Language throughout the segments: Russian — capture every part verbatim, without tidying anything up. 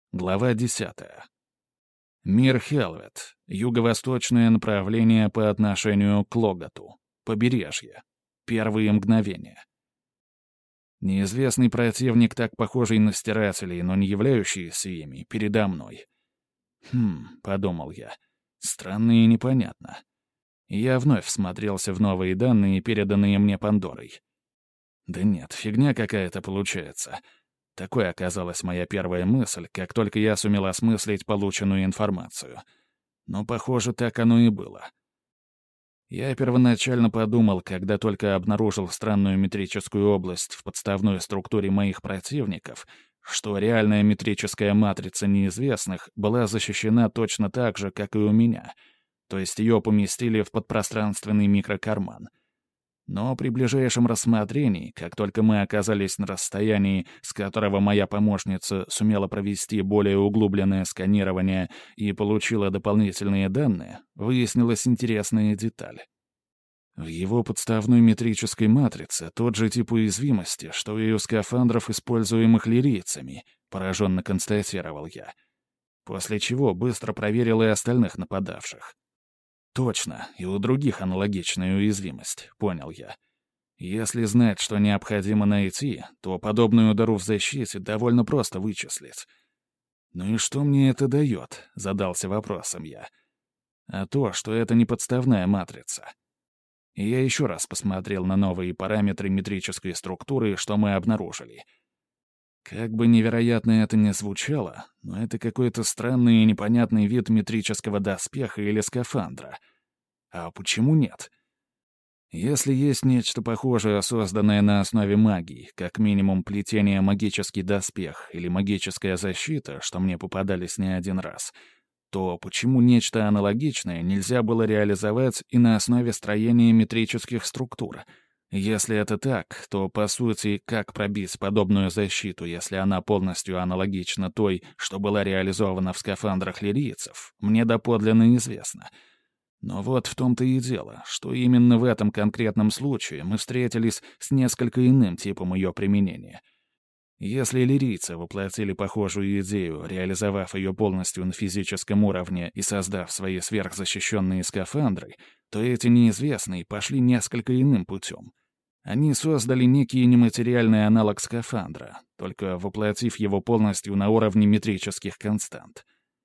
Глава десятая. Мир Хелвет. Юго-восточное направление по отношению к Логоту. Побережье. Первые мгновения. Неизвестный противник, так похожий на стирателей, но не являющийся ими, передо мной. «Хм», — подумал я, — «странно и непонятно». Я вновь всмотрелся в новые данные, переданные мне Пандорой. Да нет, фигня какая-то получается. Такой оказалась моя первая мысль, как только я сумел осмыслить полученную информацию. Но, похоже, так оно и было. Я первоначально подумал, когда только обнаружил странную метрическую область в подставной структуре моих противников, что реальная метрическая матрица неизвестных была защищена точно так же, как и у меня, то есть ее поместили в подпространственный микрокарман. Но при ближайшем рассмотрении, как только мы оказались на расстоянии, с которого моя помощница сумела провести более углубленное сканирование и получила дополнительные данные, выяснилась интересная деталь. В его подставной метрической матрице тот же тип уязвимости, что и у скафандров, используемых лирийцами, пораженно констатировал я. После чего быстро проверил и остальных нападавших. Точно, и у других аналогичная уязвимость, понял я. Если знать, что необходимо найти, то подобную дыру в защите довольно просто вычислить. «Ну и что мне это дает?» — задался вопросом я. А то, что это не подставная матрица. И я еще раз посмотрел на новые параметры метрической структуры, что мы обнаружили. Как бы невероятно это ни звучало, но это какой-то странный и непонятный вид метрического доспеха или скафандра. А почему нет? Если есть нечто похожее, созданное на основе магии, как минимум плетение магический доспех или магическая защита, что мне попадались не один раз, то почему нечто аналогичное нельзя было реализовать и на основе строения метрических структур? Если это так, то, по сути, как пробить подобную защиту, если она полностью аналогична той, что была реализована в скафандрах лирийцев, мне доподлинно известно. Но вот в том-то и дело, что именно в этом конкретном случае мы встретились с несколько иным типом ее применения. Если лирийцы воплотили похожую идею, реализовав ее полностью на физическом уровне и создав свои сверхзащищенные скафандры, то эти неизвестные пошли несколько иным путем. Они создали некий нематериальный аналог скафандра, только воплотив его полностью на уровне метрических констант.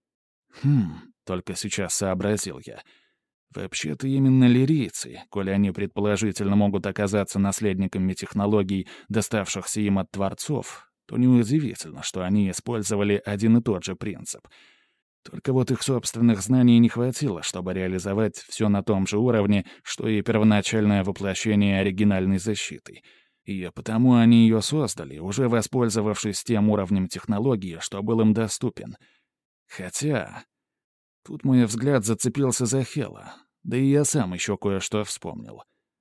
Хм, только сейчас сообразил я. Вообще-то именно лирийцы, коли они предположительно могут оказаться наследниками технологий, доставшихся им от творцов, то неудивительно, что они использовали один и тот же принцип. Только вот их собственных знаний не хватило, чтобы реализовать все на том же уровне, что и первоначальное воплощение оригинальной защиты. И потому они ее создали, уже воспользовавшись тем уровнем технологии, что был им доступен. Хотя... Тут мой взгляд зацепился за Хела, да и я сам еще кое-что вспомнил.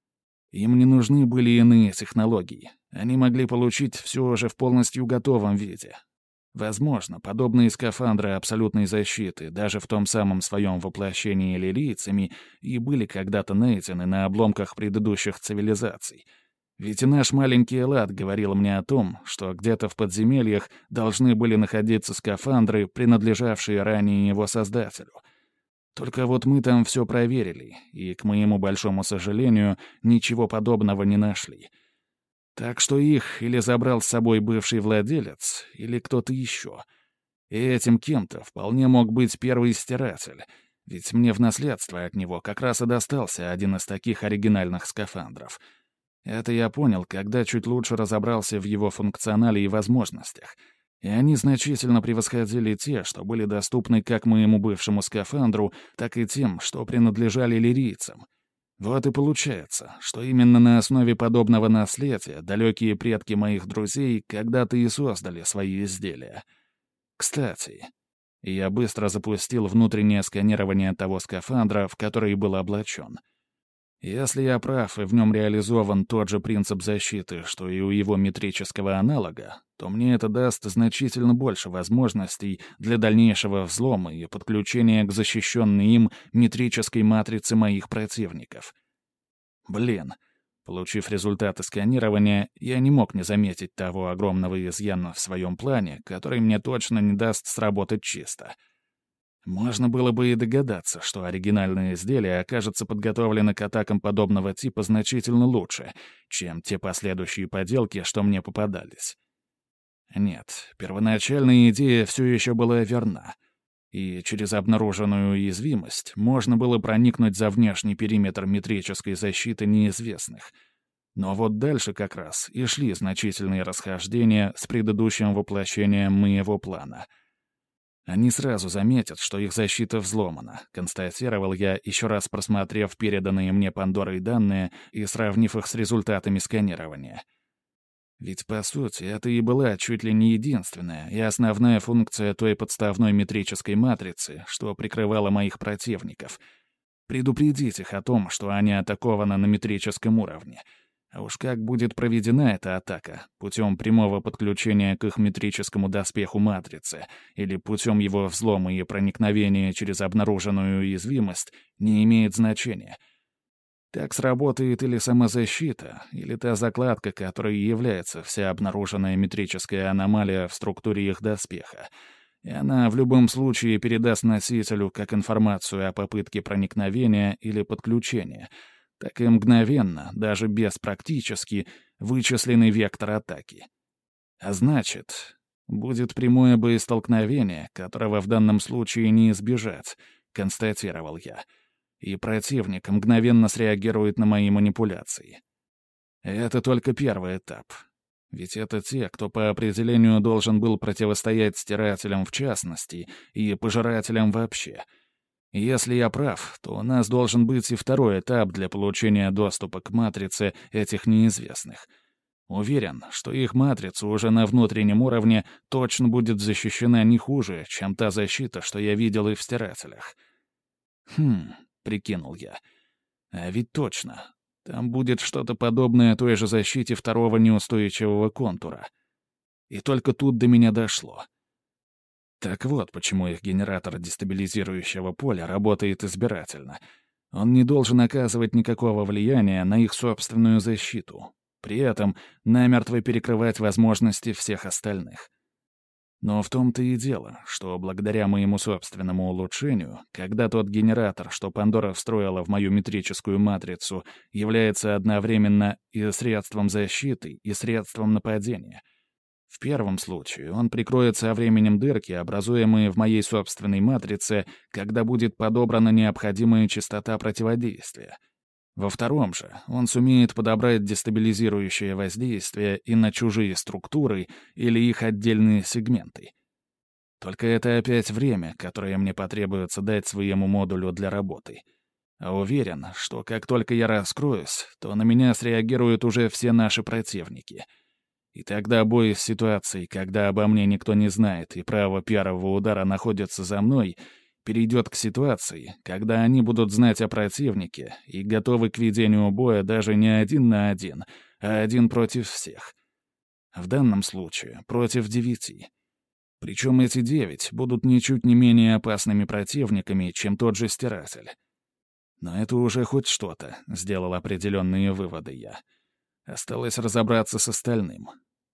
Им не нужны были иные технологии. Они могли получить все уже в полностью готовом виде. Возможно, подобные скафандры абсолютной защиты, даже в том самом своем воплощении лирийцами, и были когда-то найдены на обломках предыдущих цивилизаций. Ведь и наш маленький Элат говорил мне о том, что где-то в подземельях должны были находиться скафандры, принадлежавшие ранее его создателю. Только вот мы там все проверили, и, к моему большому сожалению, ничего подобного не нашли. Так что их или забрал с собой бывший владелец, или кто-то еще. И этим кем-то вполне мог быть первый стиратель, ведь мне в наследство от него как раз и достался один из таких оригинальных скафандров. Это я понял, когда чуть лучше разобрался в его функционале и возможностях. И они значительно превосходили те, что были доступны как моему бывшему скафандру, так и тем, что принадлежали лирийцам. Вот и получается, что именно на основе подобного наследия далекие предки моих друзей когда-то и создали свои изделия. Кстати, я быстро запустил внутреннее сканирование того скафандра, в который был облачен. Если я прав, и в нем реализован тот же принцип защиты, что и у его метрического аналога, то мне это даст значительно больше возможностей для дальнейшего взлома и подключения к защищенной им метрической матрице моих противников. Блин, Получив результаты сканирования, я не мог не заметить того огромного изъяна в своем плане, который мне точно не даст сработать чисто. Можно было бы и догадаться, что оригинальное изделие окажется подготовлено к атакам подобного типа значительно лучше, чем те последующие поделки, что мне попадались. Нет, первоначальная идея все еще была верна. И через обнаруженную уязвимость можно было проникнуть за внешний периметр метрической защиты неизвестных. Но вот дальше как раз и шли значительные расхождения с предыдущим воплощением моего плана. Они сразу заметят, что их защита взломана, констатировал я, еще раз просмотрев переданные мне Пандорой данные и сравнив их с результатами сканирования. Ведь, по сути, это и была чуть ли не единственная и основная функция той подставной метрической матрицы, что прикрывала моих противников. Предупредить их о том, что они атакованы на метрическом уровне. А уж как будет проведена эта атака, путем прямого подключения к их метрическому доспеху матрицы или путем его взлома и проникновения через обнаруженную уязвимость, не имеет значения. Так сработает или самозащита, или та закладка, которой является вся обнаруженная метрическая аномалия в структуре их доспеха. И она в любом случае передаст носителю как информацию о попытке проникновения или подключения, так и мгновенно, даже без практически, вычисленный вектор атаки. А значит, будет прямое боестолкновение, которого в данном случае не избежать, констатировал я. И противник мгновенно среагирует на мои манипуляции. Это только первый этап. Ведь это те, кто по определению должен был противостоять стирателям в частности и пожирателям вообще. Если я прав, то у нас должен быть и второй этап для получения доступа к матрице этих неизвестных. Уверен, что их матрица уже на внутреннем уровне точно будет защищена не хуже, чем та защита, что я видел и в стирателях. Хм... — прикинул я. А ведь точно. Там будет что-то подобное той же защите второго неустойчивого контура. И только тут до меня дошло. Так вот, почему их генератор дестабилизирующего поля работает избирательно. Он не должен оказывать никакого влияния на их собственную защиту. При этом намертво перекрывать возможности всех остальных. Но в том-то и дело, что благодаря моему собственному улучшению, когда тот генератор, что Пандора встроила в мою метрическую матрицу, является одновременно и средством защиты, и средством нападения. В первом случае он прикроет со временем дырки, образуемые в моей собственной матрице, когда будет подобрана необходимая частота противодействия. Во втором же он сумеет подобрать дестабилизирующее воздействие и на чужие структуры или их отдельные сегменты. Только это опять время, которое мне потребуется дать своему модулю для работы. А уверен, что как только я раскроюсь, то на меня среагируют уже все наши противники. И тогда бой с ситуацией, когда обо мне никто не знает и право первого удара находится за мной, перейдет к ситуации, когда они будут знать о противнике и готовы к ведению боя даже не один на один, а один против всех. В данном случае против девяти. Причем эти девять будут ничуть не менее опасными противниками, чем тот же стиратель. Но это уже хоть что-то, сделал определенные выводы я. Осталось разобраться с остальным.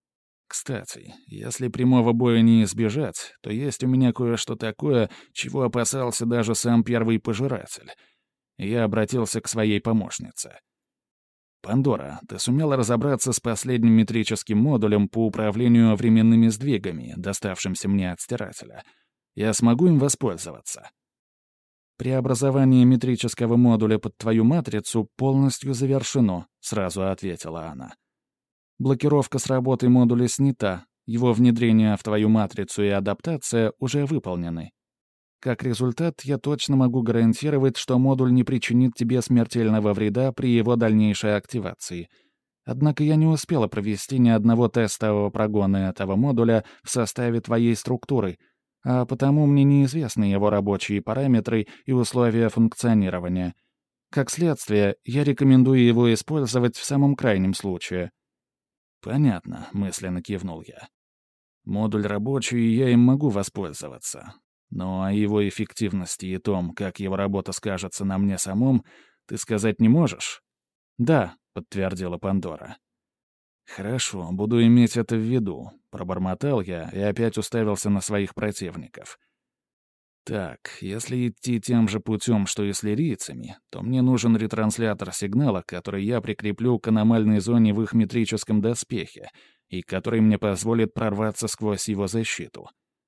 Кстати, если прямого боя не избежать, то есть у меня кое-что такое, чего опасался даже сам первый пожиратель. Я обратился к своей помощнице. «Пандора, ты сумела разобраться с последним метрическим модулем по управлению временными сдвигами, доставшимся мне от стирателя. Я смогу им воспользоваться?» «Преобразование метрического модуля под твою матрицу полностью завершено», — сразу ответила она. Блокировка с работы модуля снята, его внедрение в твою матрицу и адаптация уже выполнены. Как результат, я точно могу гарантировать, что модуль не причинит тебе смертельного вреда при его дальнейшей активации. Однако я не успела провести ни одного тестового прогона этого модуля в составе твоей структуры, а потому мне неизвестны его рабочие параметры и условия функционирования. Как следствие, я рекомендую его использовать в самом крайнем случае. «Понятно», — мысленно кивнул я. «Модуль рабочий, я им могу воспользоваться. Но о его эффективности и том, как его работа скажется на мне самом, ты сказать не можешь?» «Да», — подтвердила Пандора. «Хорошо, буду иметь это в виду», — пробормотал я и опять уставился на своих противников. «Так, если идти тем же путем, что и с лирийцами, то мне нужен ретранслятор сигнала, который я прикреплю к аномальной зоне в их метрическом доспехе и который мне позволит прорваться сквозь его защиту».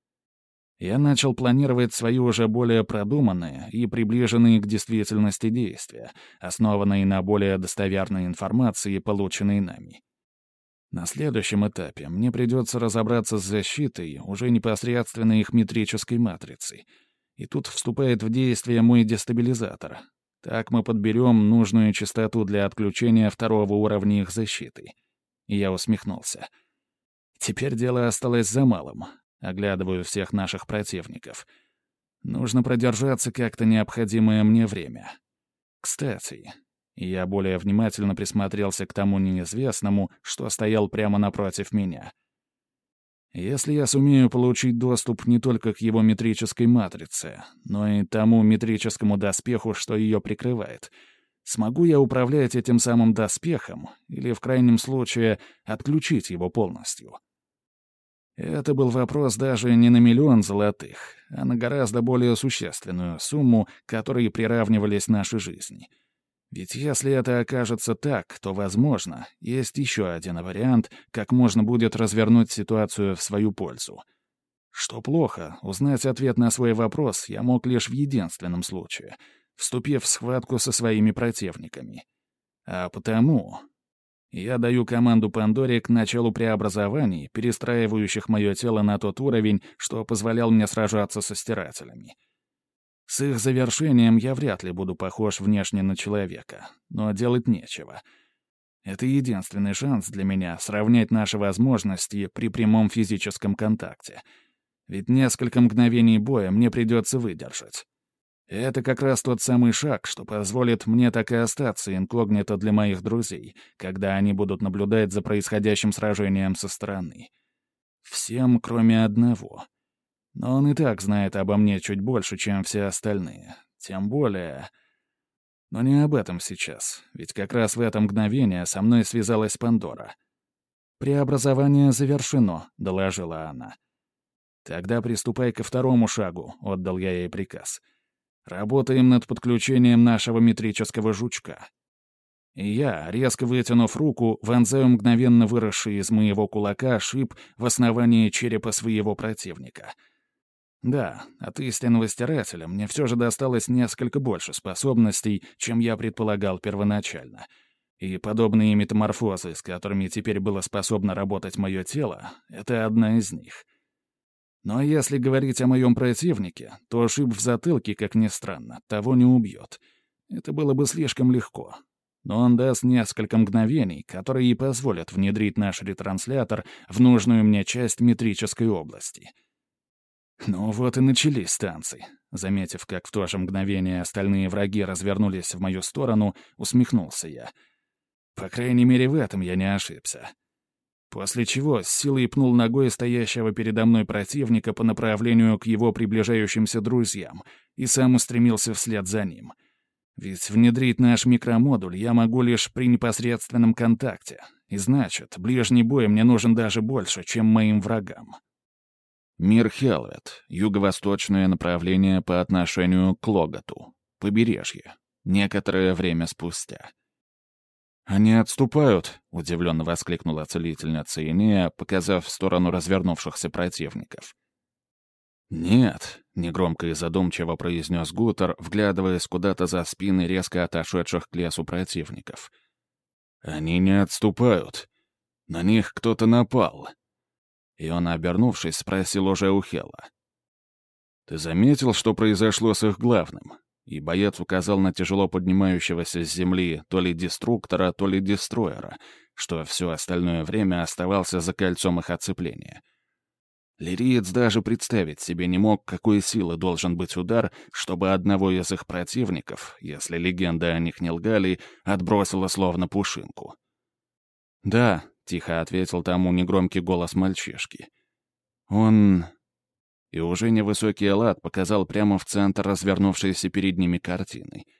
Я начал планировать свои уже более продуманные и приближенные к действительности действия, основанные на более достоверной информации, полученной нами. На следующем этапе мне придется разобраться с защитой уже непосредственно их метрической матрицы. И тут вступает в действие мой дестабилизатор. Так мы подберем нужную частоту для отключения второго уровня их защиты. И я усмехнулся. Теперь дело осталось за малым. Оглядываю всех наших противников. Нужно продержаться как-то необходимое мне время. Кстати, я более внимательно присмотрелся к тому неизвестному, что стоял прямо напротив меня. Если я сумею получить доступ не только к его метрической матрице, но и тому метрическому доспеху, что ее прикрывает, смогу я управлять этим самым доспехом или, в крайнем случае, отключить его полностью? Это был вопрос даже не на миллион золотых, а на гораздо более существенную сумму, к которой приравнивались наши жизни. Ведь если это окажется так, то, возможно, есть еще один вариант, как можно будет развернуть ситуацию в свою пользу. Что плохо, узнать ответ на свой вопрос я мог лишь в единственном случае, вступив в схватку со своими противниками. А потому я даю команду Пандоре к началу преобразований, перестраивающих мое тело на тот уровень, что позволял мне сражаться со стирателями. С их завершением я вряд ли буду похож внешне на человека, но делать нечего. Это единственный шанс для меня сравнять наши возможности при прямом физическом контакте. Ведь несколько мгновений боя мне придется выдержать. Это как раз тот самый шаг, что позволит мне так и остаться инкогнито для моих друзей, когда они будут наблюдать за происходящим сражением со стороны. Всем, кроме одного. Но он и так знает обо мне чуть больше, чем все остальные. Тем более... Но не об этом сейчас, ведь как раз в это мгновение со мной связалась Пандора. «Преобразование завершено», — доложила она. «Тогда приступай ко второму шагу», — отдал я ей приказ. «Работаем над подключением нашего метрического жучка». И я, резко вытянув руку, вонзаю мгновенно выросший из моего кулака шип в основание черепа своего противника. Да, от истинного стирателя мне все же досталось несколько больше способностей, чем я предполагал первоначально. И подобные метаморфозы, с которыми теперь было способно работать мое тело, — это одна из них. Но если говорить о моем противнике, то шип в затылке, как ни странно, того не убьет. Это было бы слишком легко. Но он даст несколько мгновений, которые и позволят внедрить наш ретранслятор в нужную мне часть метрической области. Ну вот и начались танцы. Заметив, как в то же мгновение остальные враги развернулись в мою сторону, усмехнулся я. По крайней мере, в этом я не ошибся. После чего с силой пнул ногой стоящего передо мной противника по направлению к его приближающимся друзьям и сам устремился вслед за ним. Ведь внедрить наш микромодуль я могу лишь при непосредственном контакте, и значит, ближний бой мне нужен даже больше, чем моим врагам. Мир Хелвет, юго-восточное направление по отношению к Логоту, побережье, некоторое время спустя. «Они отступают!» — удивленно воскликнула целительница Инея, показав в сторону развернувшихся противников. «Нет», — негромко и задумчиво произнес Гутер, вглядываясь куда-то за спины резко отошедших к лесу противников. «Они не отступают. На них кто-то напал». И он, обернувшись, спросил уже у Хела. «Ты заметил, что произошло с их главным?» И боец указал на тяжело поднимающегося с земли то ли деструктора, то ли дестроера, что все остальное время оставался за кольцом их оцепления. Лириец даже представить себе не мог, какой силы должен быть удар, чтобы одного из их противников, если легенды о них не лгали, отбросило словно пушинку. «Да», — тихо ответил тому негромкий голос мальчишки. «Он...» И уже невысокий Эллад показал прямо в центр развернувшейся перед ними картины.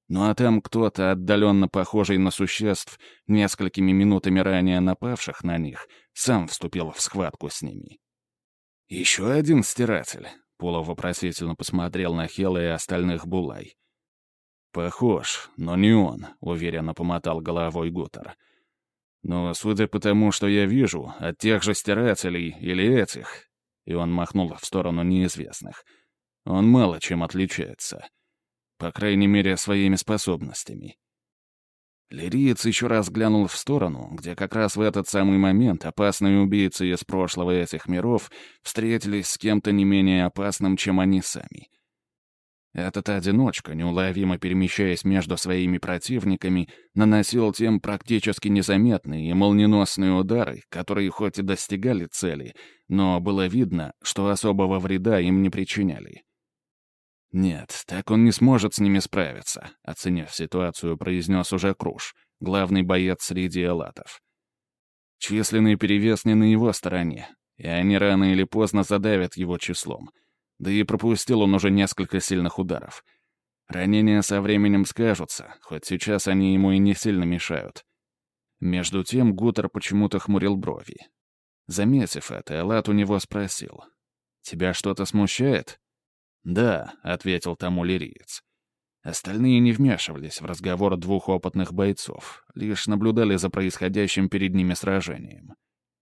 Ну а там кто-то, отдаленно похожий на существ, несколькими минутами ранее напавших на них, сам вступил в схватку с ними. «Еще один стиратель?» — Пула вопросительно посмотрел на Хела и остальных Булай. «Похож, но не он», — уверенно помотал головой Гутер. «Но судя по тому, что я вижу, от тех же стирателей или этих...» И он махнул в сторону неизвестных. «Он мало чем отличается. По крайней мере, своими способностями». Лириец еще раз глянул в сторону, где как раз в этот самый момент опасные убийцы из прошлого этих миров встретились с кем-то не менее опасным, чем они сами. Этот одиночка, неуловимо перемещаясь между своими противниками, наносил тем практически незаметные и молниеносные удары, которые хоть и достигали цели, но было видно, что особого вреда им не причиняли. «Нет, так он не сможет с ними справиться», — оценив ситуацию, произнес уже Круш, главный боец среди элатов. Численный перевес не на его стороне, и они рано или поздно задавят его числом. Да и пропустил он уже несколько сильных ударов. Ранения со временем скажутся, хоть сейчас они ему и не сильно мешают. Между тем Гутер почему-то хмурил брови. Заметив это, Элат у него спросил. «Тебя что-то смущает?» «Да», — ответил тому лириец. Остальные не вмешивались в разговор двух опытных бойцов, лишь наблюдали за происходящим перед ними сражением.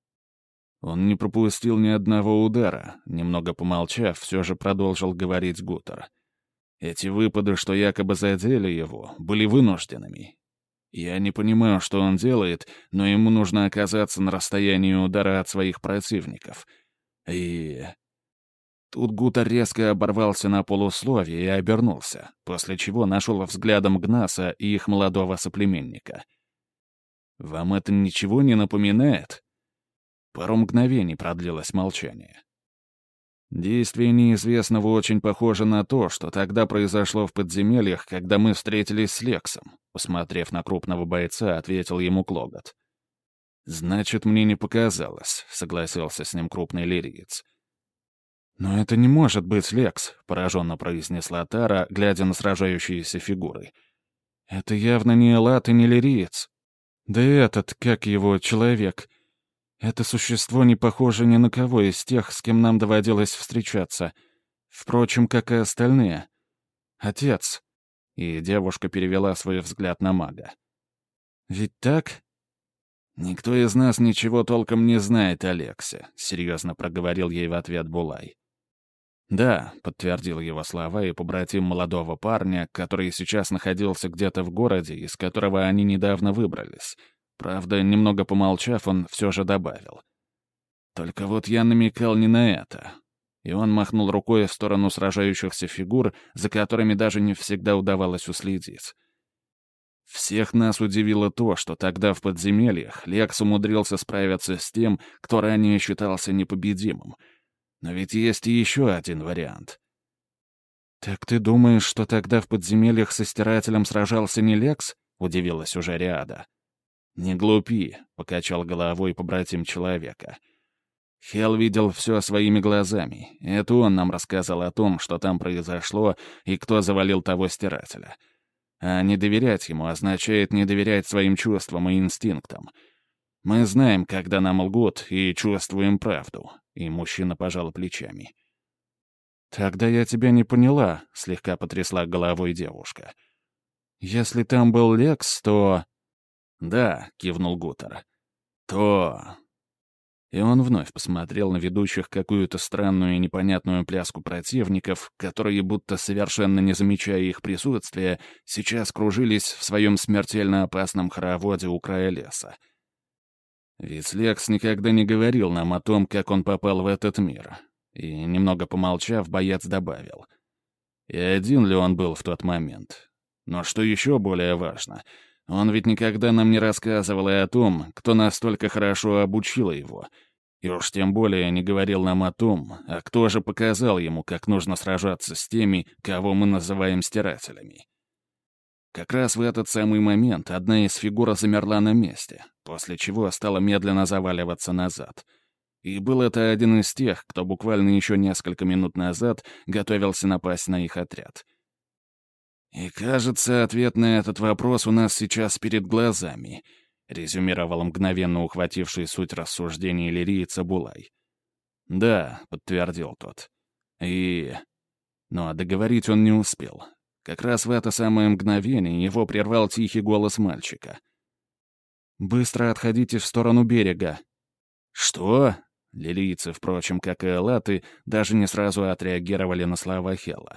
Он не пропустил ни одного удара, немного помолчав, все же продолжил говорить Гутер. Эти выпады, что якобы задели его, были вынужденными. Я не понимаю, что он делает, но ему нужно оказаться на расстоянии удара от своих противников. И... Тут Гутер резко оборвался на полусловие и обернулся, после чего нашел взглядом Гнаса и их молодого соплеменника. «Вам это ничего не напоминает?» Пару мгновений продлилось молчание. Действие неизвестного очень похоже на то, что тогда произошло в подземельях, когда мы встретились с Лексом. Посмотрев на крупного бойца, ответил ему Клогот. «Значит, мне не показалось», — согласился с ним крупный лириец. «Но это не может быть Лекс», — пораженно произнесла Тара, глядя на сражающиеся фигуры. «Это явно не Элат и не лириец. Да и этот, как его, человек. Это существо не похоже ни на кого из тех, с кем нам доводилось встречаться. Впрочем, как и остальные. Отец». И девушка перевела свой взгляд на мага. «Ведь так?» «Никто из нас ничего толком не знает о Лексе», — серьезно проговорил ей в ответ Булай. «Да», — подтвердил его слова и побратим молодого парня, который сейчас находился где-то в городе, из которого они недавно выбрались. Правда, немного помолчав, он все же добавил. «Только вот я намекал не на это». И он махнул рукой в сторону сражающихся фигур, за которыми даже не всегда удавалось уследить. Всех нас удивило то, что тогда в подземельях Лекс умудрился справиться с тем, кто ранее считался непобедимым. Но ведь есть и еще один вариант. «Так ты думаешь, что тогда в подземельях со стирателем сражался не Лекс?» — удивилась уже Риада. «Не глупи», — покачал головой побратим человека. Хел видел все своими глазами. Это он нам рассказал о том, что там произошло и кто завалил того стирателя. А не доверять ему означает не доверять своим чувствам и инстинктам. Мы знаем, когда нам лгут, и чувствуем правду. И мужчина пожал плечами. «Тогда я тебя не поняла», — слегка потрясла головой девушка. «Если там был Лекс, то...» «Да», — кивнул Гутер. «То...» И он вновь посмотрел на ведущих какую-то странную и непонятную пляску противников, которые, будто совершенно не замечая их присутствия, сейчас кружились в своем смертельно опасном хороводе у края леса. Ведь Лекс никогда не говорил нам о том, как он попал в этот мир. И, немного помолчав, боец добавил. И один ли он был в тот момент? Но что еще более важно, он ведь никогда нам не рассказывал и о том, кто настолько хорошо обучил его. И уж тем более не говорил нам о том, а кто же показал ему, как нужно сражаться с теми, кого мы называем стирателями. Как раз в этот самый момент одна из фигур замерла на месте, после чего стала медленно заваливаться назад. И был это один из тех, кто буквально еще несколько минут назад готовился напасть на их отряд. «И кажется, ответ на этот вопрос у нас сейчас перед глазами», — резюмировал мгновенно ухвативший суть рассуждений лирийца Булай. «Да», — подтвердил тот. «И...» Но договорить он не успел. Как раз в это самое мгновение его прервал тихий голос мальчика. «Быстро отходите в сторону берега». «Что?» Лилийцы, впрочем, как и эллаты, даже не сразу отреагировали на слова Хела.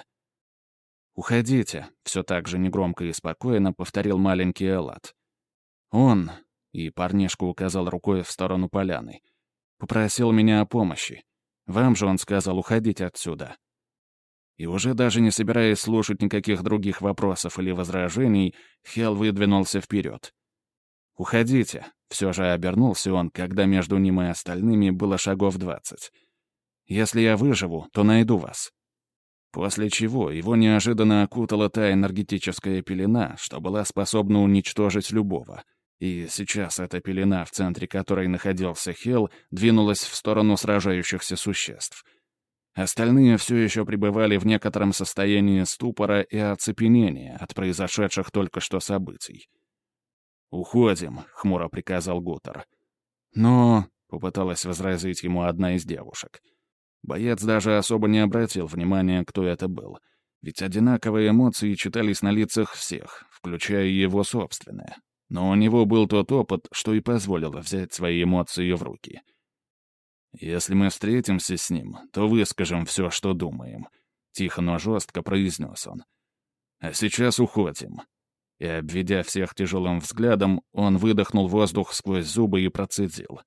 «Уходите», — все так же негромко и спокойно повторил маленький эллат. «Он...» — и парнишка указал рукой в сторону поляны. «Попросил меня о помощи. Вам же он сказал уходить отсюда». И уже даже не собираясь слушать никаких других вопросов или возражений, Хел выдвинулся вперед. «Уходите», — все же обернулся он, когда между ним и остальными было шагов двадцать. «Если я выживу, то найду вас». После чего его неожиданно окутала та энергетическая пелена, что была способна уничтожить любого. И сейчас эта пелена, в центре которой находился Хел, двинулась в сторону сражающихся существ. Остальные все еще пребывали в некотором состоянии ступора и оцепенения от произошедших только что событий. «Уходим», — хмуро приказал Гутер. «Но...» — попыталась возразить ему одна из девушек. Боец даже особо не обратил внимания, кто это был. Ведь одинаковые эмоции читались на лицах всех, включая его собственные. Но у него был тот опыт, что и позволило взять свои эмоции в руки. «Если мы встретимся с ним, то выскажем все, что думаем», — тихо, но жестко произнес он. «А сейчас уходим». И, обведя всех тяжелым взглядом, он выдохнул воздух сквозь зубы и процедил.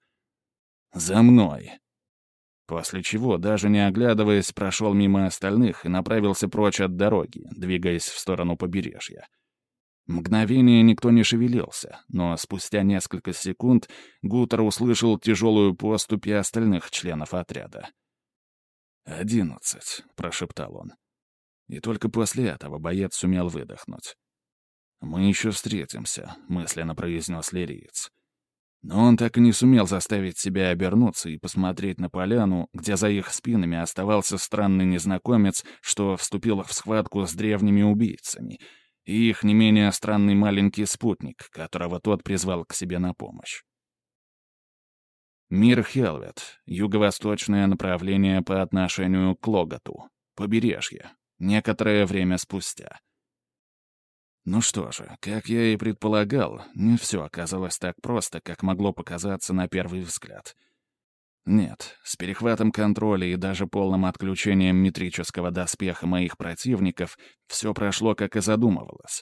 «За мной!» После чего, даже не оглядываясь, прошел мимо остальных и направился прочь от дороги, двигаясь в сторону побережья. Мгновение никто не шевелился, но спустя несколько секунд Гутер услышал тяжелую поступь и остальных членов отряда. «Одиннадцать», — прошептал он. И только после этого боец сумел выдохнуть. «Мы еще встретимся», — мысленно произнес лириец. Но он так и не сумел заставить себя обернуться и посмотреть на поляну, где за их спинами оставался странный незнакомец, что вступил в схватку с древними убийцами, и их не менее странный маленький спутник, которого тот призвал к себе на помощь. Мир Хелвет, юго-восточное направление по отношению к Логоту, побережье, некоторое время спустя. Ну что же, как я и предполагал, не все оказалось так просто, как могло показаться на первый взгляд. Нет, с перехватом контроля и даже полным отключением метрического доспеха моих противников все прошло, как и задумывалось.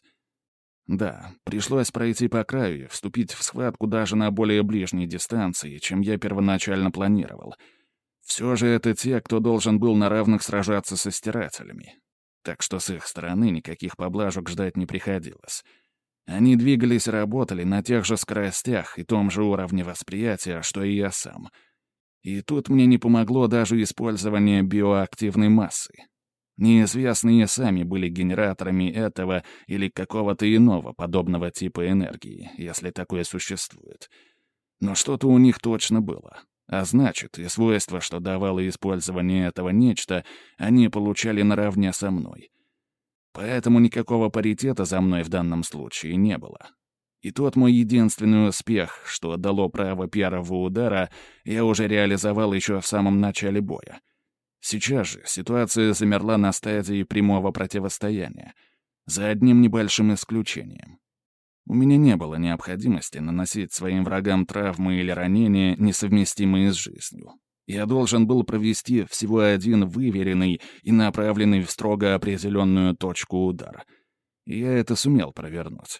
Да, пришлось пройти по краю и вступить в схватку даже на более ближней дистанции, чем я первоначально планировал. Все же это те, кто должен был на равных сражаться со стирателями. Так что с их стороны никаких поблажек ждать не приходилось. Они двигались и работали на тех же скоростях и том же уровне восприятия, что и я сам. И тут мне не помогло даже использование биоактивной массы. Неизвестные сами были генераторами этого или какого-то иного подобного типа энергии, если такое существует. Но что-то у них точно было. А значит, и свойства, что давало использование этого нечто, они получали наравне со мной. Поэтому никакого паритета за мной в данном случае не было. И тот мой единственный успех, что дало право первого удара, я уже реализовал еще в самом начале боя. Сейчас же ситуация замерла на стадии прямого противостояния, за одним небольшим исключением. У меня не было необходимости наносить своим врагам травмы или ранения, несовместимые с жизнью. Я должен был провести всего один выверенный и направленный в строго определенную точку удар. И я это сумел провернуть.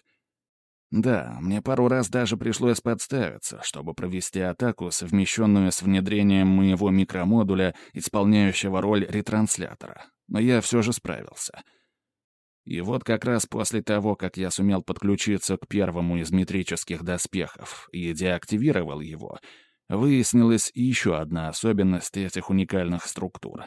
Да, мне пару раз даже пришлось подставиться, чтобы провести атаку, совмещенную с внедрением моего микромодуля, исполняющего роль ретранслятора. Но я все же справился. И вот как раз после того, как я сумел подключиться к первому из метрических доспехов и деактивировал его, выяснилась еще одна особенность этих уникальных структур.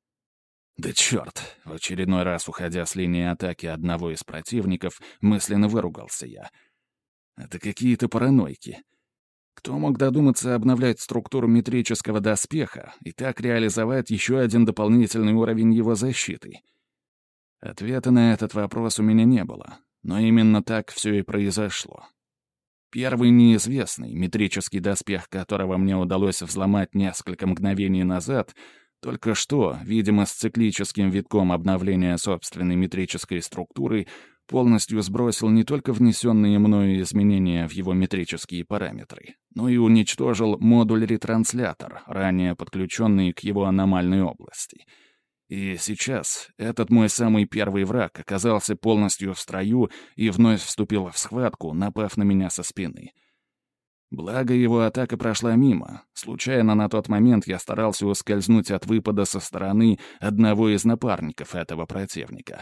Да черт! В очередной раз, уходя с линии атаки одного из противников, мысленно выругался я. Это какие-то паранойки. Кто мог додуматься обновлять структуру метрического доспеха и так реализовать еще один дополнительный уровень его защиты? Ответа на этот вопрос у меня не было, но именно так все и произошло. Первый неизвестный, метрический доспех которого мне удалось взломать несколько мгновений назад, только что, видимо, с циклическим витком обновления собственной метрической структуры, полностью сбросил не только внесенные мною изменения в его метрические параметры, но и уничтожил модуль-ретранслятор, ранее подключенный к его аномальной области. И сейчас этот мой самый первый враг оказался полностью в строю и вновь вступил в схватку, напав на меня со спины. Благо, его атака прошла мимо. Случайно на тот момент я старался ускользнуть от выпада со стороны одного из напарников этого противника.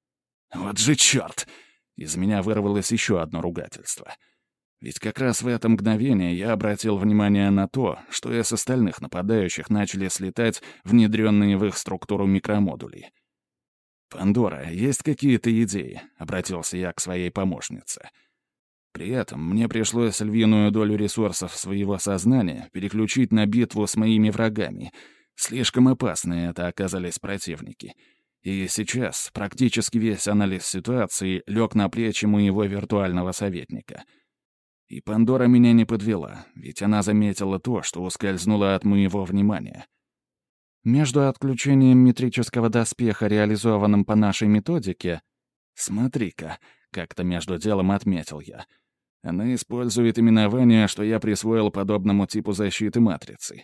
Вот же черт! Из меня вырвалось еще одно ругательство. Ведь как раз в это мгновение я обратил внимание на то, что из остальных нападающих начали слетать внедренные в их структуру микромодули. «Пандора, есть какие-то идеи?» — обратился я к своей помощнице. При этом мне пришлось львиную долю ресурсов своего сознания переключить на битву с моими врагами. Слишком опасные это оказались противники. И сейчас практически весь анализ ситуации лег на плечи моего виртуального советника. И Пандора меня не подвела, ведь она заметила то, что ускользнуло от моего внимания. Между отключением метрического доспеха, реализованным по нашей методике... Смотри-ка, как-то между делом отметил я. Она использует именование, что я присвоил подобному типу защиты матрицы.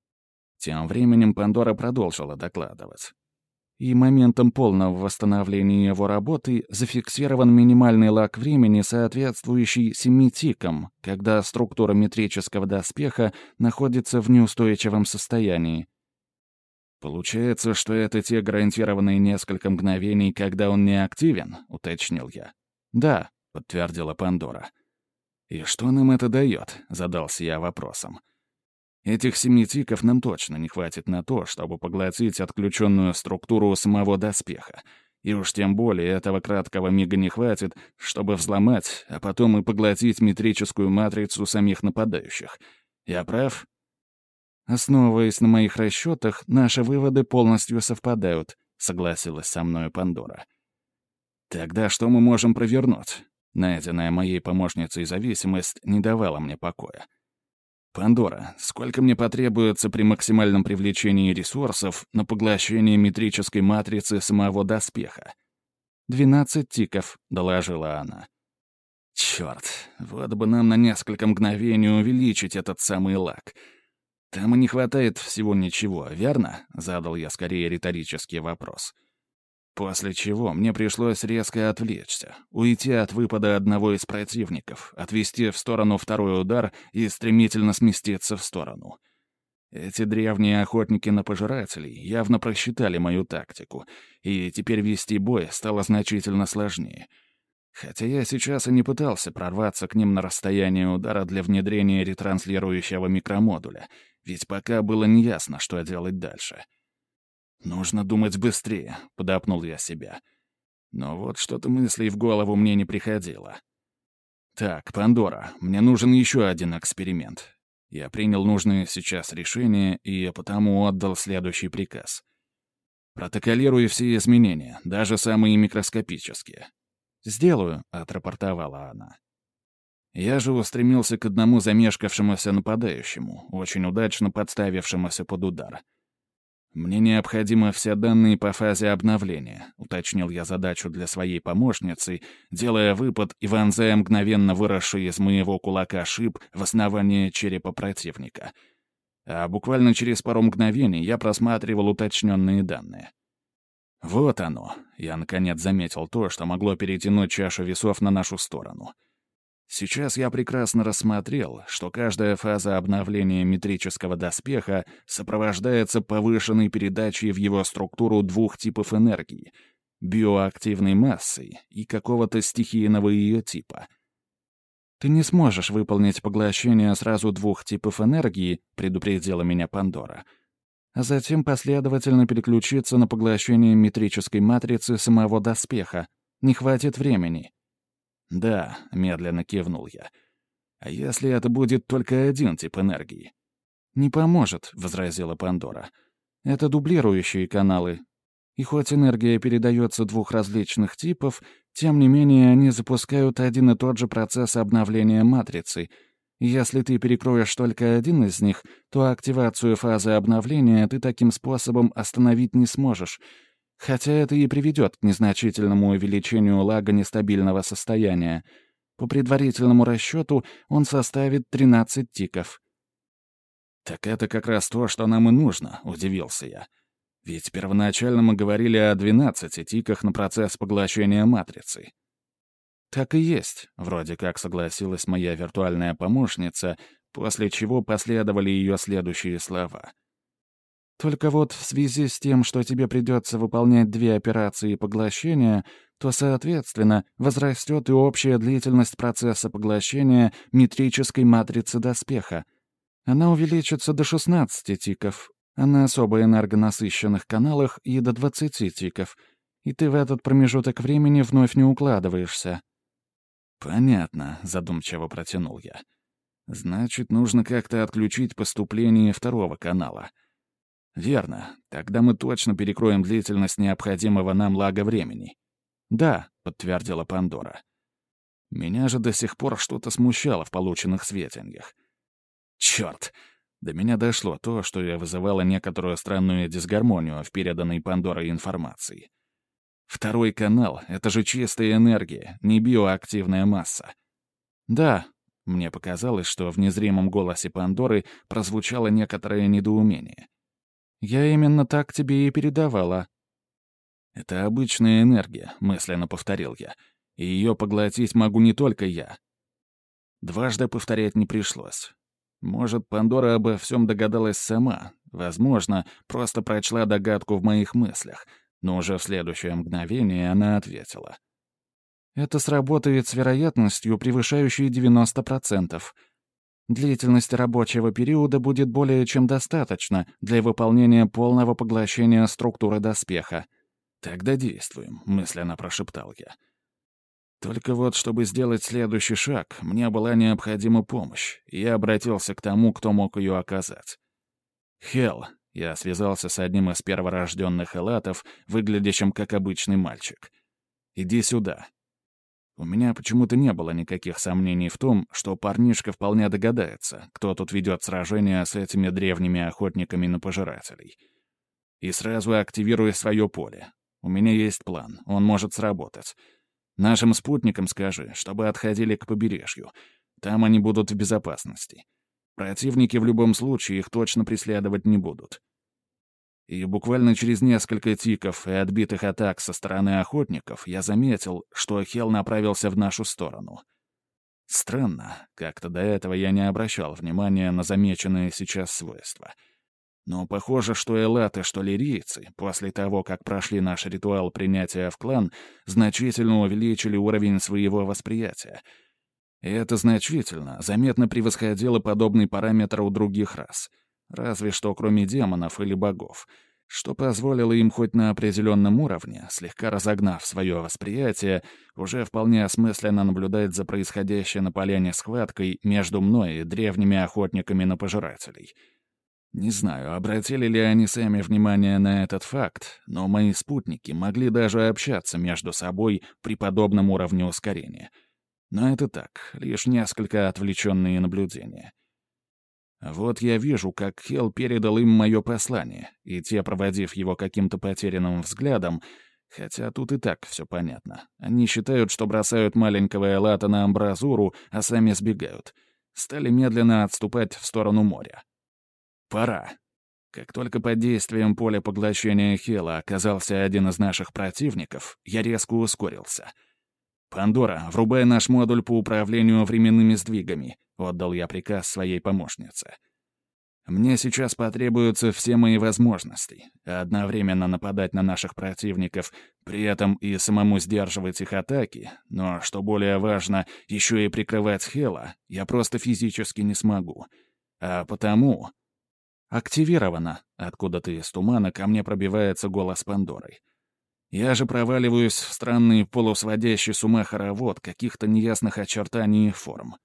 Тем временем Пандора продолжила докладывать. И моментом полного восстановления его работы зафиксирован минимальный лаг времени, соответствующий семи тикам, когда структура метрического доспеха находится в неустойчивом состоянии. «Получается, что это те гарантированные несколько мгновений, когда он не активен?» — уточнил я. «Да», — подтвердила Пандора. «И что нам это дает?» — задался я вопросом. Этих семи тиков нам точно не хватит на то, чтобы поглотить отключенную структуру самого доспеха. И уж тем более этого краткого мига не хватит, чтобы взломать, а потом и поглотить метрическую матрицу самих нападающих. Я прав? «Основываясь на моих расчетах, наши выводы полностью совпадают», — согласилась со мной Пандора. «Тогда что мы можем провернуть?» Найденная моей помощницей зависимость не давала мне покоя. «Пандора, сколько мне потребуется при максимальном привлечении ресурсов на поглощение метрической матрицы самого доспеха?» «Двенадцать тиков», — доложила она. «Черт, вот бы нам на несколько мгновений увеличить этот самый лаг. Там и не хватает всего ничего, верно?» — задал я скорее риторический вопрос. После чего мне пришлось резко отвлечься, уйти от выпада одного из противников, отвести в сторону второй удар и стремительно сместиться в сторону. Эти древние охотники на пожирателей явно просчитали мою тактику, и теперь вести бой стало значительно сложнее. Хотя я сейчас и не пытался прорваться к ним на расстояние удара для внедрения ретранслирующего микромодуля, ведь пока было неясно, что делать дальше. «Нужно думать быстрее», — подопнул я себя. Но вот что-то мыслей в голову мне не приходило. «Так, Пандора, мне нужен еще один эксперимент». Я принял нужное сейчас решение и потому отдал следующий приказ. «Протоколируй все изменения, даже самые микроскопические». «Сделаю», — отрапортовала она. Я же устремился к одному замешкавшемуся нападающему, очень удачно подставившемуся под удар. «Мне необходимы все данные по фазе обновления», — уточнил я задачу для своей помощницы, делая выпад и вонзая мгновенно выросший из моего кулака шип в основание черепа противника. А буквально через пару мгновений я просматривал уточненные данные. Вот оно. Я, наконец, заметил то, что могло перетянуть чашу весов на нашу сторону. Сейчас я прекрасно рассмотрел, что каждая фаза обновления метрического доспеха сопровождается повышенной передачей в его структуру двух типов энергии — биоактивной массы и какого-то стихийного ее типа. «Ты не сможешь выполнить поглощение сразу двух типов энергии», — предупредила меня Пандора, а затем последовательно переключиться на поглощение метрической матрицы самого доспеха. Не хватит времени. «Да», — медленно кивнул я. «А если это будет только один тип энергии?» «Не поможет», — возразила Пандора. «Это дублирующие каналы. И хоть энергия передается двух различных типов, тем не менее они запускают один и тот же процесс обновления матрицы. И если ты перекроешь только один из них, то активацию фазы обновления ты таким способом остановить не сможешь. Хотя это и приведет к незначительному увеличению лага нестабильного состояния. По предварительному расчету он составит тринадцать тиков. «Так это как раз то, что нам и нужно», — удивился я. «Ведь первоначально мы говорили о двенадцати тиках на процесс поглощения матрицы». «Так и есть», — вроде как согласилась моя виртуальная помощница, после чего последовали ее следующие слова. «Только вот в связи с тем, что тебе придется выполнять две операции поглощения, то, соответственно, возрастет и общая длительность процесса поглощения метрической матрицы доспеха. Она увеличится до шестнадцати тиков, а на особо энергонасыщенных каналах и до двадцати тиков, и ты в этот промежуток времени вновь не укладываешься». «Понятно», — задумчиво протянул я. «Значит, нужно как-то отключить поступление второго канала». «Верно. Тогда мы точно перекроем длительность необходимого нам лага времени». «Да», — подтвердила Пандора. Меня же до сих пор что-то смущало в полученных сведениях. Черт! До меня дошло то, что вызывало некоторую странную дисгармонию в переданной Пандорой информации. Второй канал — это же чистая энергия, не биоактивная масса. «Да», — мне показалось, что в незримом голосе Пандоры прозвучало некоторое недоумение. «Я именно так тебе и передавала». «Это обычная энергия», — мысленно повторил я. «И ее поглотить могу не только я». Дважды повторять не пришлось. Может, Пандора обо всем догадалась сама. Возможно, просто прочла догадку в моих мыслях. Но уже в следующее мгновение она ответила. «Это сработает с вероятностью, превышающей девяносто процентов. Длительность рабочего периода будет более чем достаточно для выполнения полного поглощения структуры доспеха». «Тогда действуем», — мысленно прошептал я. Только вот, чтобы сделать следующий шаг, мне была необходима помощь, и я обратился к тому, кто мог ее оказать. «Хелл», — я связался с одним из перворожденных элатов, выглядящим как обычный мальчик. «Иди сюда». У меня почему-то не было никаких сомнений в том, что парнишка вполне догадается, кто тут ведет сражение с этими древними охотниками на пожирателей. И сразу активируй свое поле. У меня есть план, он может сработать. Нашим спутникам скажи, чтобы отходили к побережью. Там они будут в безопасности. Противники в любом случае их точно преследовать не будут. И буквально через несколько тиков и отбитых атак со стороны охотников я заметил, что Хелл направился в нашу сторону. Странно, как-то до этого я не обращал внимания на замеченные сейчас свойства. Но похоже, что элаты, что лирийцы, после того, как прошли наш ритуал принятия в клан, значительно увеличили уровень своего восприятия. И это значительно, заметно превосходило подобный параметр у других рас. Разве что кроме демонов или богов, что позволило им хоть на определенном уровне, слегка разогнав свое восприятие, уже вполне осмысленно наблюдать за происходящей на поляне схваткой между мной и древними охотниками на пожирателей. Не знаю, обратили ли они сами внимание на этот факт, но мои спутники могли даже общаться между собой при подобном уровне ускорения. Но это так, лишь несколько отвлеченные наблюдения. Вот я вижу, как Хелл передал им мое послание, и те, проводив его каким-то потерянным взглядом, хотя тут и так все понятно, они считают, что бросают маленького элата на амбразуру, а сами сбегают, стали медленно отступать в сторону моря. Пора. Как только под действием поля поглощения Хелла оказался один из наших противников, я резко ускорился. «Пандора, врубай наш модуль по управлению временными сдвигами», — отдал я приказ своей помощнице. «Мне сейчас потребуются все мои возможности, одновременно нападать на наших противников, при этом и самому сдерживать их атаки, но, что более важно, еще и прикрывать Хелла я просто физически не смогу. А потому...» «Активировано», — откуда-то из тумана ко мне пробивается голос Пандоры. Я же проваливаюсь в странный полусводящий с ума хоровод каких-то неясных очертаний и форм.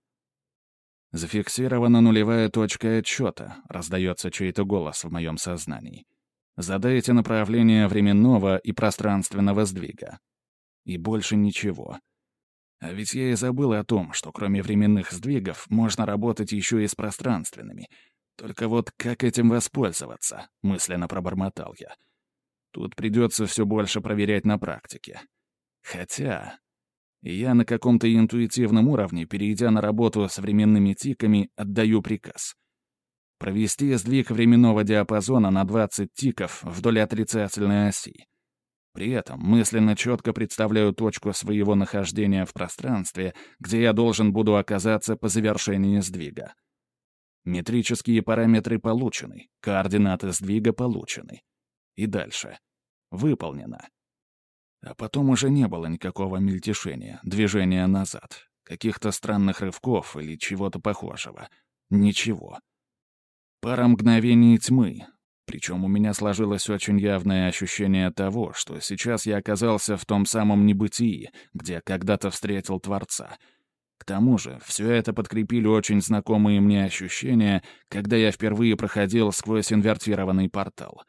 «Зафиксирована нулевая точка отсчета», — раздается чей-то голос в моем сознании. Задайте направление временного и пространственного сдвига. И больше ничего. А ведь я и забыл о том, что кроме временных сдвигов можно работать еще и с пространственными. Только вот как этим воспользоваться, мысленно пробормотал я. Тут придется все больше проверять на практике. Хотя... Я на каком-то интуитивном уровне, перейдя на работу с временными тиками, отдаю приказ. Провести сдвиг временного диапазона на двадцать тиков вдоль отрицательной оси. При этом мысленно четко представляю точку своего нахождения в пространстве, где я должен буду оказаться по завершении сдвига. Метрические параметры получены, координаты сдвига получены. И дальше. Выполнено. А потом уже не было никакого мельтешения, движения назад, каких-то странных рывков или чего-то похожего. Ничего. Пара мгновений тьмы. Причем у меня сложилось очень явное ощущение того, что сейчас я оказался в том самом небытии, где когда-то встретил Творца. К тому же, все это подкрепили очень знакомые мне ощущения, когда я впервые проходил сквозь инвертированный портал.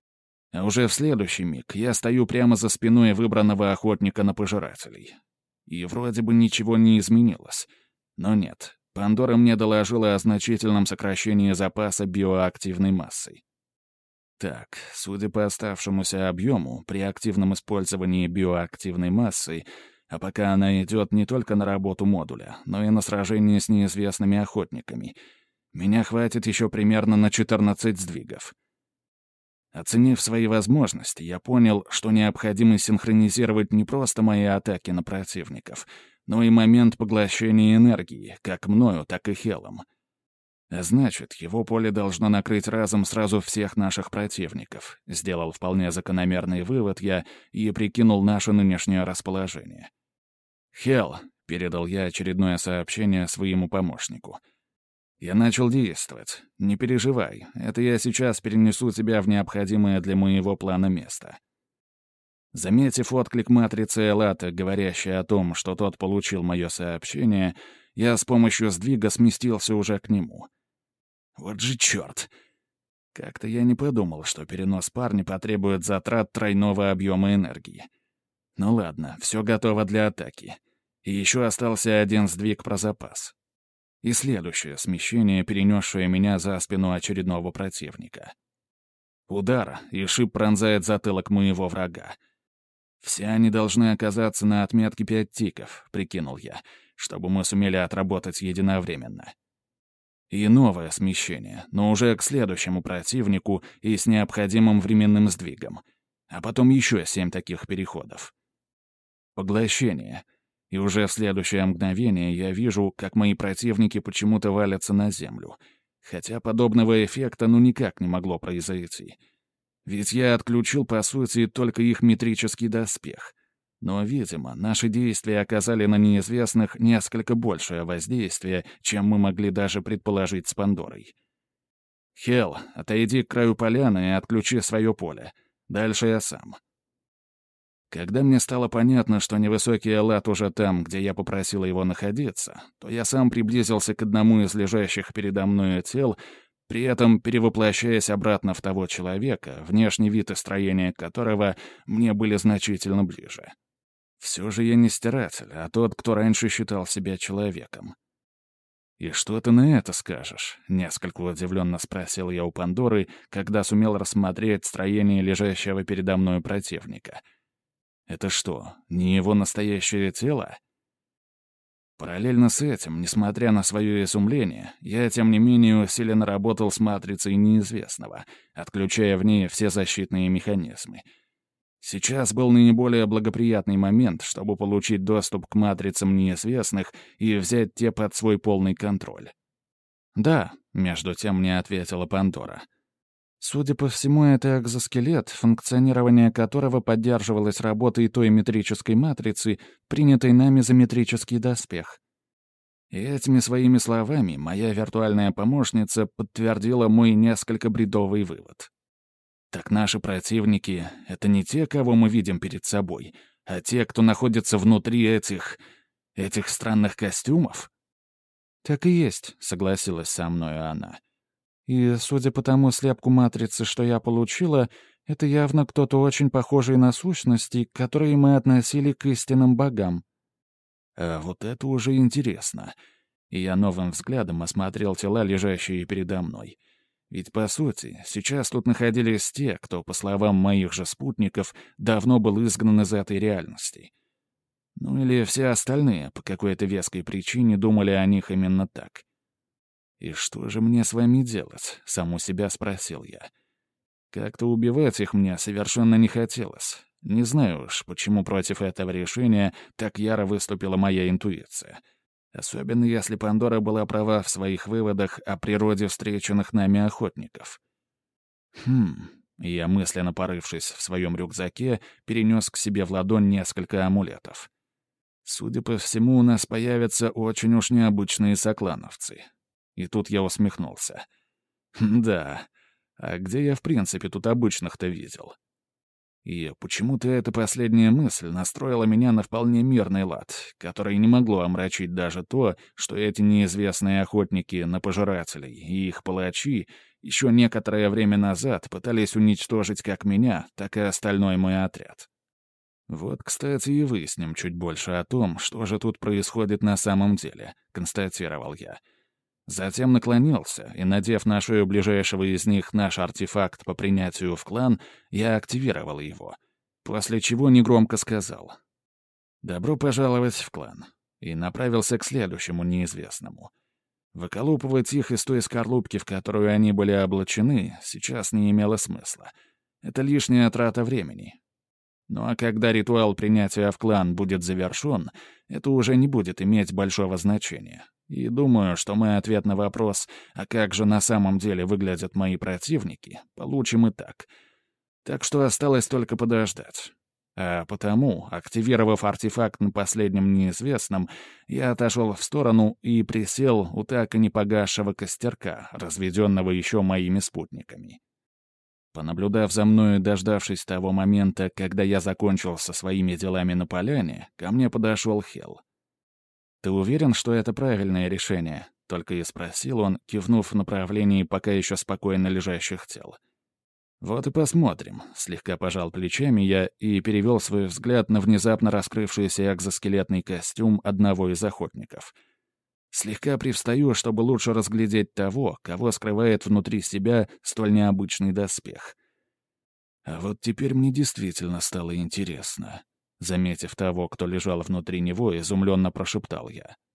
А уже в следующий миг я стою прямо за спиной выбранного охотника на пожирателей. И вроде бы ничего не изменилось. Но нет, Пандора мне доложила о значительном сокращении запаса биоактивной массой. Так, судя по оставшемуся объему, при активном использовании биоактивной массы, а пока она идет не только на работу модуля, но и на сражение с неизвестными охотниками, меня хватит еще примерно на четырнадцать сдвигов. Оценив свои возможности, я понял, что необходимо синхронизировать не просто мои атаки на противников, но и момент поглощения энергии, как мною, так и Хелом. А значит, его поле должно накрыть разом сразу всех наших противников, сделал вполне закономерный вывод я и прикинул наше нынешнее расположение. «Хел», — передал я очередное сообщение своему помощнику, — «я начал действовать. Не переживай, это я сейчас перенесу тебя в необходимое для моего плана место». Заметив отклик матрицы Элата, говорящей о том, что тот получил мое сообщение, я с помощью сдвига сместился уже к нему. Вот же черт! Как-то я не подумал, что перенос парня потребует затрат тройного объема энергии. Ну ладно, все готово для атаки. И еще остался один сдвиг про запас. И следующее смещение, перенесшее меня за спину очередного противника. Удар, и шип пронзает затылок моего врага. «Все они должны оказаться на отметке пять тиков», — прикинул я, чтобы мы сумели отработать единовременно. И новое смещение, но уже к следующему противнику и с необходимым временным сдвигом. А потом еще семь таких переходов. Поглощение. И уже в следующее мгновение я вижу, как мои противники почему-то валятся на землю. Хотя подобного эффекта ну никак не могло произойти. Ведь я отключил, по сути, только их метрический доспех. Но, видимо, наши действия оказали на неизвестных несколько большее воздействие, чем мы могли даже предположить с Пандорой. «Хел, отойди к краю поляны и отключи свое поле. Дальше я сам». Когда мне стало понятно, что невысокий Элат уже там, где я попросил его находиться, то я сам приблизился к одному из лежащих передо мной тел, при этом перевоплощаясь обратно в того человека, внешний вид и строение которого мне были значительно ближе. Все же я не стиратель, а тот, кто раньше считал себя человеком. «И что ты на это скажешь?» — несколько удивленно спросил я у Пандоры, когда сумел рассмотреть строение лежащего передо мной противника. «Это что, не его настоящее тело?» Параллельно с этим, несмотря на свое изумление, я, тем не менее, усиленно работал с матрицей неизвестного, отключая в ней все защитные механизмы. Сейчас был наиболее благоприятный момент, чтобы получить доступ к матрицам неизвестных и взять те под свой полный контроль. «Да», — между тем мне ответила Пандора. «Судя по всему, это экзоскелет, функционирование которого поддерживалось работой той метрической матрицы, принятой нами за метрический доспех». И этими своими словами моя виртуальная помощница подтвердила мой несколько бредовый вывод. Так наши противники — это не те, кого мы видим перед собой, а те, кто находится внутри этих... этих странных костюмов? «Так и есть», — согласилась со мною она. И, судя по тому слепку матрицы, что я получила, это явно кто-то очень похожий на сущности, которые мы относили к истинным богам. А вот это уже интересно. И я новым взглядом осмотрел тела, лежащие передо мной. Ведь, по сути, сейчас тут находились те, кто, по словам моих же спутников, давно был изгнан из этой реальности. Ну или все остальные по какой-то веской причине думали о них именно так. «И что же мне с вами делать?» — саму себя спросил я. Как-то убивать их мне совершенно не хотелось. Не знаю уж, почему против этого решения так яро выступила моя интуиция. Особенно если Пандора была права в своих выводах о природе встреченных нами охотников. Хм... Я, мысленно порывшись в своем рюкзаке, перенес к себе в ладонь несколько амулетов. Судя по всему, у нас появятся очень уж необычные соклановцы. И тут я усмехнулся. Да, а где я в принципе тут обычных-то видел? И почему-то эта последняя мысль настроила меня на вполне мирный лад, который не могло омрачить даже то, что эти неизвестные охотники на пожирателей и их палачи еще некоторое время назад пытались уничтожить как меня, так и остальной мой отряд. Вот, кстати, и выясним чуть больше о том, что же тут происходит на самом деле, констатировал я. Затем наклонился, и, надев на шею ближайшего из них наш артефакт по принятию в клан, я активировал его, после чего негромко сказал «Добро пожаловать в клан», и направился к следующему неизвестному. Выколупывать их из той скорлупки, в которую они были облачены, сейчас не имело смысла. Это лишняя трата времени. Ну а когда ритуал принятия в клан будет завершен, это уже не будет иметь большого значения. И думаю, что мы ответ на вопрос, а как же на самом деле выглядят мои противники, получим и так. Так что осталось только подождать. А потому, активировав артефакт на последнем неизвестном, я отошел в сторону и присел у так и не погасшего костерка, разведенного еще моими спутниками. Понаблюдав за мною, дождавшись того момента, когда я закончил со своими делами на поляне, ко мне подошел Хел. «Ты уверен, что это правильное решение?» — только и спросил он, кивнув в направлении пока еще спокойно лежащих тел. «Вот и посмотрим», — слегка пожал плечами я и перевел свой взгляд на внезапно раскрывшийся экзоскелетный костюм одного из охотников. Слегка привстаю, чтобы лучше разглядеть того, кого скрывает внутри себя столь необычный доспех. А вот теперь мне действительно стало интересно. Заметив того, кто лежал внутри него, изумленно прошептал я.